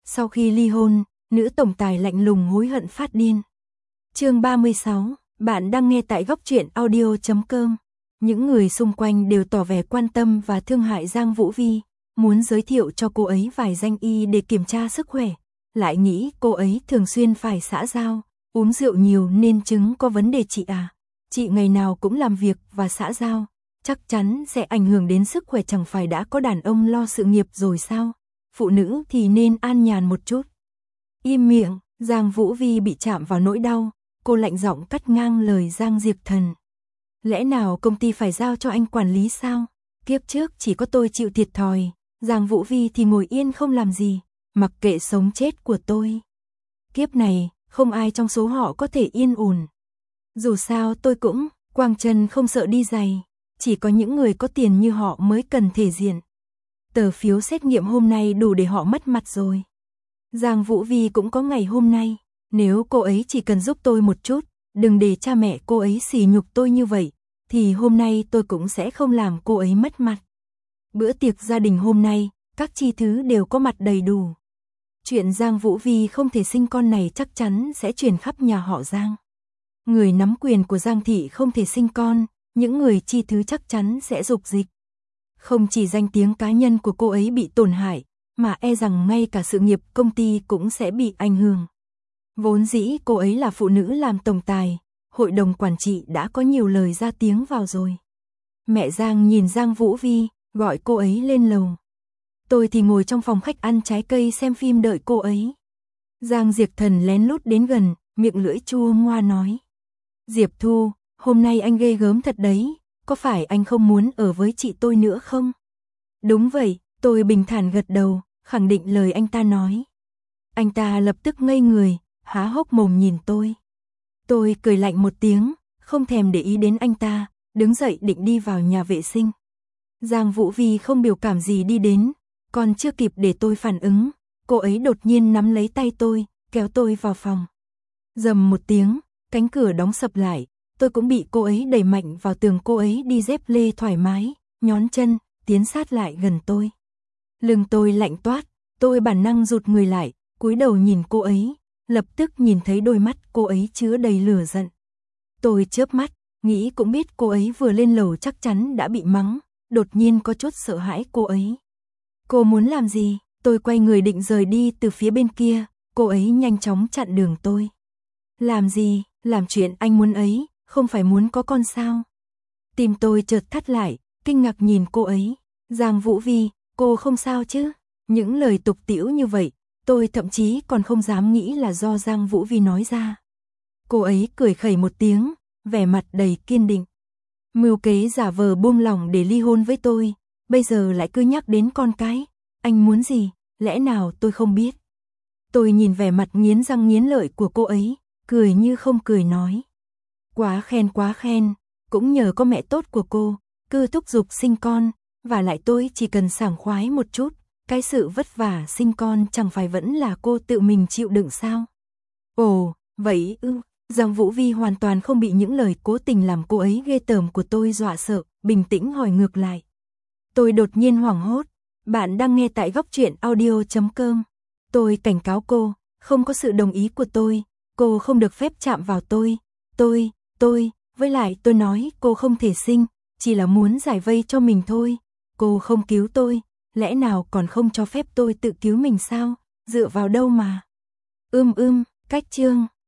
Sau khi ly hôn, nữ tổng tài lạnh lùng hối hận phát điên. Chương 36, bạn đang nghe tại góc truyện audio.com. Những người xung quanh đều tỏ vẻ quan tâm và thương hại Giang Vũ Vi, muốn giới thiệu cho cô ấy vài danh y để kiểm tra sức khỏe, lại nghĩ cô ấy thường xuyên phải xã giao, uống rượu nhiều nên chứng có vấn đề chị à. Chị ngày nào cũng làm việc và xã giao, chắc chắn sẽ ảnh hưởng đến sức khỏe, chẳng phải đã có đàn ông lo sự nghiệp rồi sao? Phụ nữ thì nên an nhàn một chút. Im miệng, Giang Vũ Vi bị chạm vào nỗi đau, cô lạnh giọng cắt ngang lời Giang Diệp Thần. Lẽ nào công ty phải giao cho anh quản lý sao? Kiếp trước chỉ có tôi chịu thiệt thòi, Giang Vũ Vi thì ngồi yên không làm gì, mặc kệ sống chết của tôi. Kiếp này, không ai trong số họ có thể yên ổn. Dù sao tôi cũng quang chân không sợ đi giày, chỉ có những người có tiền như họ mới cần thể diện. Tờ phiếu xét nghiệm hôm nay đủ để họ mất mặt rồi. Giang Vũ Vi cũng có ngày hôm nay, nếu cô ấy chỉ cần giúp tôi một chút, đừng để cha mẹ cô ấy sỉ nhục tôi như vậy, thì hôm nay tôi cũng sẽ không làm cô ấy mất mặt. Bữa tiệc gia đình hôm nay, các chi thứ đều có mặt đầy đủ. Chuyện Giang Vũ Vi không thể sinh con này chắc chắn sẽ truyền khắp nhà họ Giang. Người nắm quyền của Giang thị không thể sinh con, những người chi thứ chắc chắn sẽ dục dịch. Không chỉ danh tiếng cá nhân của cô ấy bị tổn hại, mà e rằng ngay cả sự nghiệp công ty cũng sẽ bị ảnh hưởng. Vốn dĩ cô ấy là phụ nữ làm tổng tài, hội đồng quản trị đã có nhiều lời ra tiếng vào rồi. Mẹ Giang nhìn Giang Vũ Vi, gọi cô ấy lên lầu. Tôi thì ngồi trong phòng khách ăn trái cây xem phim đợi cô ấy. Giang Diệp Thần lén lút đến gần, miệng lưỡi chua ngoa nói. Diệp Thu, hôm nay anh ghê gớm thật đấy, có phải anh không muốn ở với chị tôi nữa không? Đúng vậy, tôi bình thản gật đầu, khẳng định lời anh ta nói. Anh ta lập tức ngây người, há hốc mồm nhìn tôi. Tôi cười lạnh một tiếng, không thèm để ý đến anh ta, đứng dậy định đi vào nhà vệ sinh. Giang Vũ Vi không biểu cảm gì đi đến, còn chưa kịp để tôi phản ứng, cô ấy đột nhiên nắm lấy tay tôi, kéo tôi vào phòng. Rầm một tiếng, cánh cửa đóng sập lại, tôi cũng bị cô ấy đẩy mạnh vào tường. Cô ấy đi dép lê thoải mái, nhón chân, tiến sát lại gần tôi. Lưng tôi lạnh toát, tôi bản năng rụt người lại, cúi đầu nhìn cô ấy, lập tức nhìn thấy đôi mắt cô ấy chứa đầy lửa giận. Tôi chớp mắt, nghĩ cũng biết cô ấy vừa lên lầu chắc chắn đã bị mắng, đột nhiên có chút sợ hãi cô ấy. Cô muốn làm gì? Tôi quay người định rời đi từ phía bên kia, cô ấy nhanh chóng chặn đường tôi. Làm gì? Làm chuyện anh muốn ấy, không phải muốn có con sao? Tim tôi chợt thắt lại, kinh ngạc nhìn cô ấy. Giang Vũ Vi, cô không sao chứ? Những lời tục tĩu như vậy, tôi thậm chí còn không dám nghĩ là do Giang Vũ Vi nói ra. Cô ấy cười khẩy một tiếng, vẻ mặt đầy kiên định. Mưu kế giả vờ buông lỏng để ly hôn với tôi, bây giờ lại cứ nhắc đến con cái. Anh muốn gì? Lẽ nào tôi không biết? Tôi nhìn vẻ mặt nghiến răng nghiến lợi của cô ấy, cười như không cười nói. Quá khen, cũng nhờ có mẹ tốt của cô, cứ thúc giục sinh con, và lại tôi chỉ cần sảng khoái một chút, cái sự vất vả sinh con chẳng phải vẫn là cô tự mình chịu đựng sao? Ồ, vậy ư? Giang Vũ Vi hoàn toàn không bị những lời cố tình làm cô ấy ghê tởm của tôi dọa sợ, bình tĩnh hỏi ngược lại. Tôi đột nhiên hoảng hốt, bạn đang nghe tại góc truyện audio.com. Tôi cảnh cáo cô, không có sự đồng ý của tôi, cô không được phép chạm vào tôi, với lại tôi nói cô không thể sinh, chỉ là muốn giải vây cho mình thôi, cô không cứu tôi, lẽ nào còn không cho phép tôi tự cứu mình sao, dựa vào đâu mà. Cách chương.